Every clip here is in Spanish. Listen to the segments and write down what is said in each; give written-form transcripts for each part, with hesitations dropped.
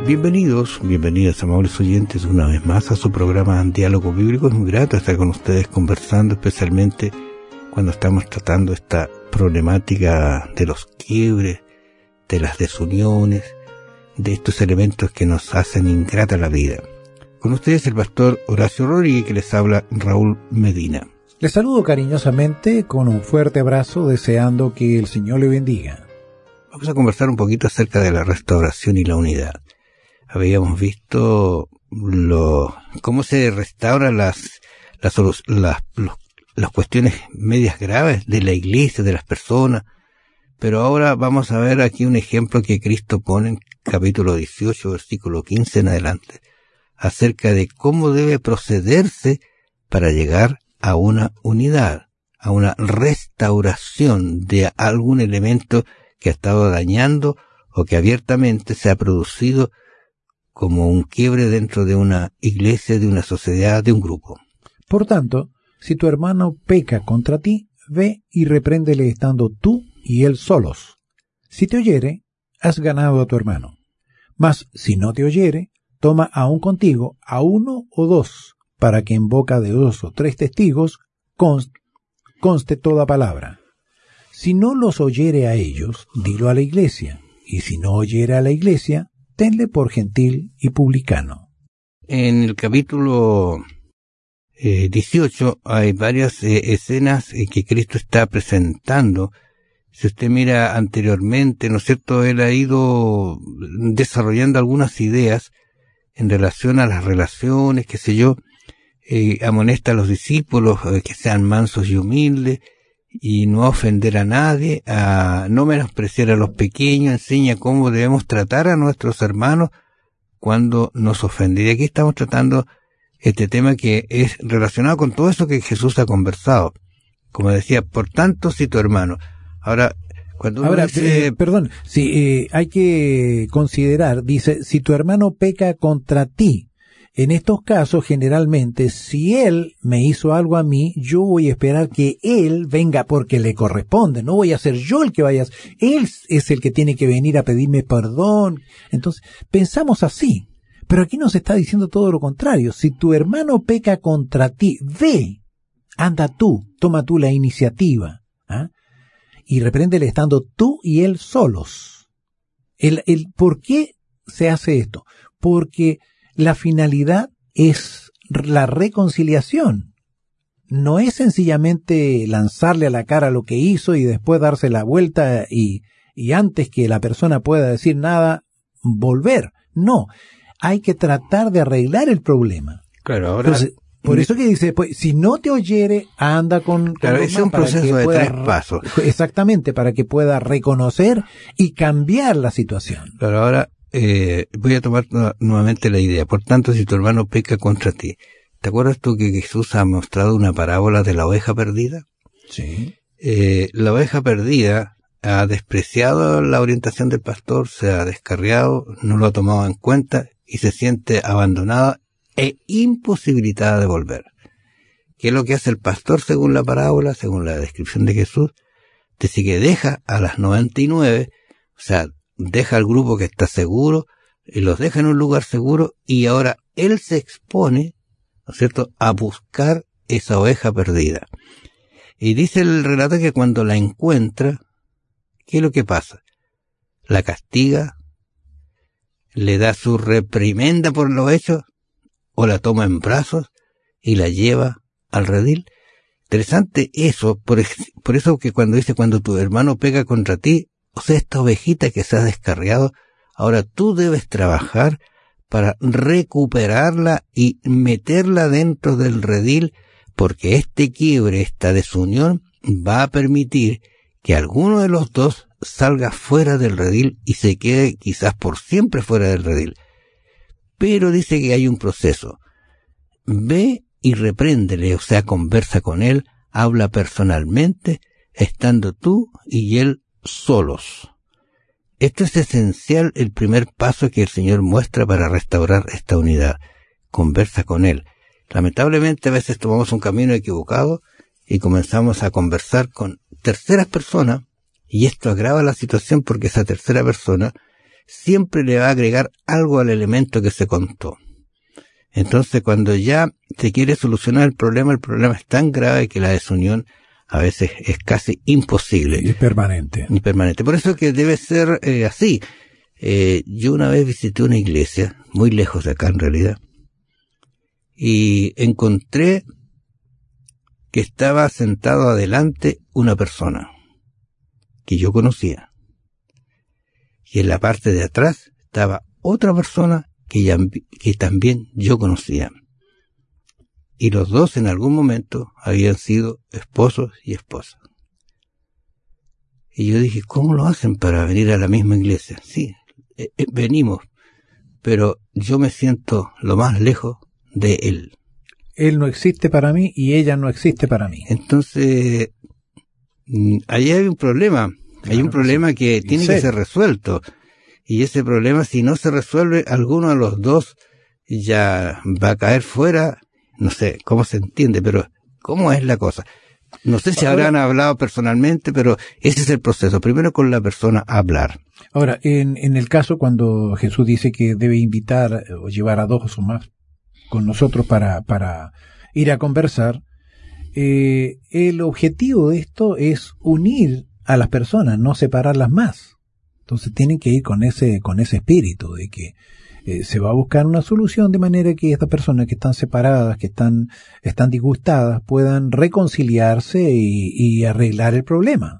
Bienvenidos amables oyentes una vez más a su programa Diálogo Bíblico. Es muy grato estar con ustedes conversando, especialmente cuando estamos tratando esta problemática de los quiebres, de las desuniones, de estos elementos que nos hacen ingrata la vida. Con ustedes el pastor Horacio Rodríguez, que les habla Raúl Medina. Les saludo cariñosamente con un fuerte abrazo, deseando que el Señor le bendiga. Vamos a conversar un poquito acerca de la restauración y la unidad. Habíamos visto cómo se restauran las cuestiones medias graves de la iglesia, de las personas, pero ahora vamos a ver aquí un ejemplo que Cristo pone en capítulo 18, versículo 15 en adelante, acerca de cómo debe procederse para llegar a una unidad, a una restauración de algún elemento que ha estado dañando o que abiertamente se ha producido como un quiebre dentro de una iglesia, de una sociedad, de un grupo. Por tanto, si tu hermano peca contra ti, ve y repréndele estando tú y él solos. Si te oyere, has ganado a tu hermano. Mas si no te oyere, toma aún contigo a uno o dos, para que en boca de 2 o 3 testigos conste toda palabra. Si no los oyere a ellos, dilo a la iglesia, y si no oyere a la iglesia, tenle por gentil y publicano. En el capítulo 18 hay varias escenas que Cristo está presentando. Si usted mira anteriormente, ¿no es cierto?, él ha ido desarrollando algunas ideas en relación a las relaciones, qué sé yo, amonesta a los discípulos que sean mansos y humildes, y no ofender a nadie, a no menospreciar a los pequeños, enseña cómo debemos tratar a nuestros hermanos cuando nos ofenden. Y aquí estamos tratando este tema que es relacionado con todo eso que Jesús ha conversado. Como decía, por tanto, si tu hermano. Ahora, cuando uno dice... hay que considerar, dice, si tu hermano peca contra ti. En estos casos, generalmente, si él me hizo algo a mí, yo voy a esperar que él venga porque le corresponde. No voy a ser yo el que vaya. Él es el que tiene que venir a pedirme perdón. Entonces, pensamos así. Pero aquí nos está diciendo todo lo contrario. Si tu hermano peca contra ti, ve, anda tú, toma tú la iniciativa, y repréndele estando tú y él solos. ¿Por qué se hace esto? Porque la finalidad es la reconciliación. No es sencillamente lanzarle a la cara lo que hizo y después darse la vuelta y antes que la persona pueda decir nada, volver. No, hay que tratar de arreglar el problema. Claro, ahora... Entonces, por eso que dice, pues, si no te oyere, anda con claro, es un proceso de 3 pasos. Exactamente, para que pueda reconocer y cambiar la situación. Claro, ahora... voy a tomar nuevamente la idea. Por tanto, si tu hermano peca contra ti, ¿te acuerdas tú que Jesús ha mostrado una parábola de la oveja perdida? Sí. La oveja perdida ha despreciado la orientación del pastor, se ha descarriado, no lo ha tomado en cuenta y se siente abandonada e imposibilitada de volver. ¿Qué es lo que hace el pastor según la parábola, según la descripción de Jesús? Dice que deja a las 99, o sea, deja al grupo que está seguro y los deja en un lugar seguro y ahora él se expone, ¿no es cierto?, a buscar esa oveja perdida. Y dice el relato que cuando la encuentra, ¿qué es lo que pasa? La castiga, le da su reprimenda por lo hecho o la toma en brazos y la lleva al redil. Interesante eso, por eso que cuando dice cuando tu hermano pega contra ti, o sea, esta ovejita que se ha descarriado, ahora tú debes trabajar para recuperarla y meterla dentro del redil, porque este quiebre, esta desunión, va a permitir que alguno de los dos salga fuera del redil y se quede quizás por siempre fuera del redil. Pero dice que hay un proceso. Ve y repréndele, o sea, conversa con él, habla personalmente, estando tú y él solos. Esto es esencial, el primer paso que el Señor muestra para restaurar esta unidad. Conversa con Él. Lamentablemente a veces tomamos un camino equivocado y comenzamos a conversar con terceras personas y esto agrava la situación porque esa tercera persona siempre le va a agregar algo al elemento que se contó. Entonces, cuando ya se quiere solucionar el problema es tan grave que la desunión a veces es casi imposible. Y permanente. Por eso que debe ser así. Yo una vez visité una iglesia, muy lejos de acá en realidad, y encontré que estaba sentado adelante una persona que yo conocía. Y en la parte de atrás estaba otra persona que también yo conocía. Y los dos en algún momento habían sido esposos y esposas. Y yo dije, ¿cómo lo hacen para venir a la misma iglesia? Sí, venimos, pero yo me siento lo más lejos de él. Él no existe para mí y ella no existe para mí. Entonces, ahí hay un problema. Claro, hay un problema que tiene que ser resuelto. Y ese problema, si no se resuelve, alguno de los dos ya va a caer fuera. No sé cómo se entiende, pero ¿cómo es la cosa? No sé si habrán hablado personalmente, pero ese es el proceso. Primero con la persona hablar. Ahora, en el caso cuando Jesús dice que debe invitar o llevar a 2 o más con nosotros para ir a conversar, el objetivo de esto es unir a las personas, no separarlas más. Entonces tienen que ir con ese espíritu de que se va a buscar una solución de manera que estas personas que están separadas, que están disgustadas, puedan reconciliarse y arreglar el problema.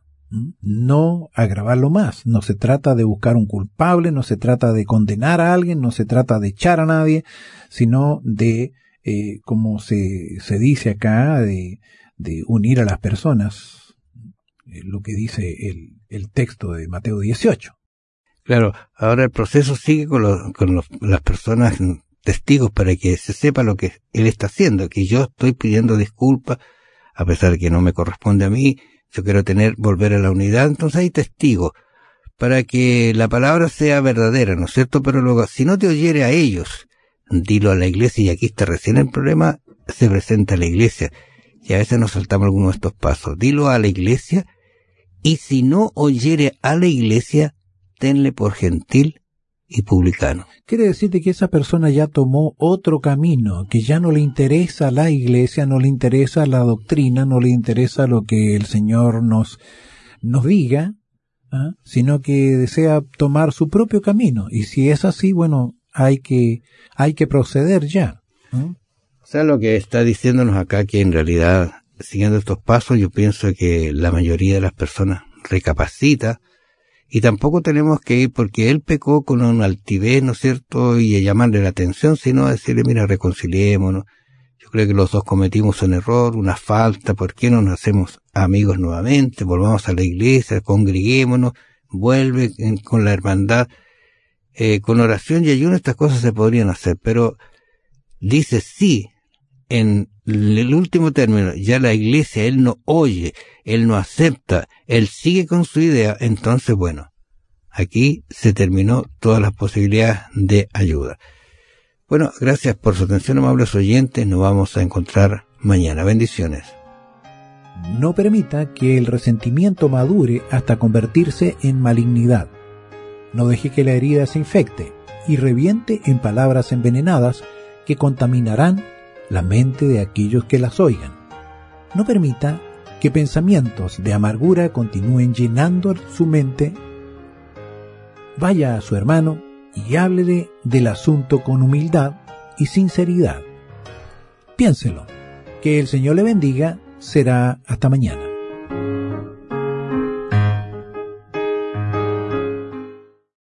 No agravarlo más. No se trata de buscar un culpable, no se trata de condenar a alguien, no se trata de echar a nadie, sino de, como se dice acá, de unir a las personas, lo que dice el texto de Mateo 18. Claro, ahora el proceso sigue con las personas testigos para que se sepa lo que él está haciendo, que yo estoy pidiendo disculpas, a pesar de que no me corresponde a mí, yo quiero volver a la unidad, entonces hay testigos, para que la palabra sea verdadera, ¿no es cierto? Pero luego, si no te oyere a ellos, dilo a la iglesia, y aquí está recién el problema, se presenta a la iglesia, y a veces nos saltamos algunos de estos pasos, dilo a la iglesia, y si no oyere a la iglesia, tenle por gentil y publicano. Quiere decirte que esa persona ya tomó otro camino, que ya no le interesa la iglesia, no le interesa la doctrina, no le interesa lo que el Señor nos diga, sino que desea tomar su propio camino. Y si es así, bueno, hay que proceder ya. O sea, lo que está diciéndonos acá, que en realidad, siguiendo estos pasos, yo pienso que la mayoría de las personas recapacita. Y tampoco tenemos que ir porque él pecó con una altivez, ¿no es cierto?, y a llamarle la atención, sino a decirle, mira, reconciliémonos. Yo creo que los dos cometimos un error, una falta, ¿por qué no nos hacemos amigos nuevamente? Volvamos a la iglesia, congreguémonos, vuelve con la hermandad. Con oración y ayuno estas cosas se podrían hacer, pero dice sí, en el último término, ya la iglesia, él no oye, él no acepta, él sigue con su idea, entonces bueno, aquí se terminó todas las posibilidades de ayuda. Bueno, gracias por su atención, amables oyentes, nos vamos a encontrar mañana. Bendiciones. No permita que el resentimiento madure hasta convertirse en malignidad. No deje que la herida se infecte y reviente en palabras envenenadas que contaminarán la mente de aquellos que las oigan. No permita que pensamientos de amargura continúen llenando su mente. Vaya a su hermano y háblele del asunto con humildad y sinceridad. Piénselo. Que el Señor le bendiga. Será hasta mañana.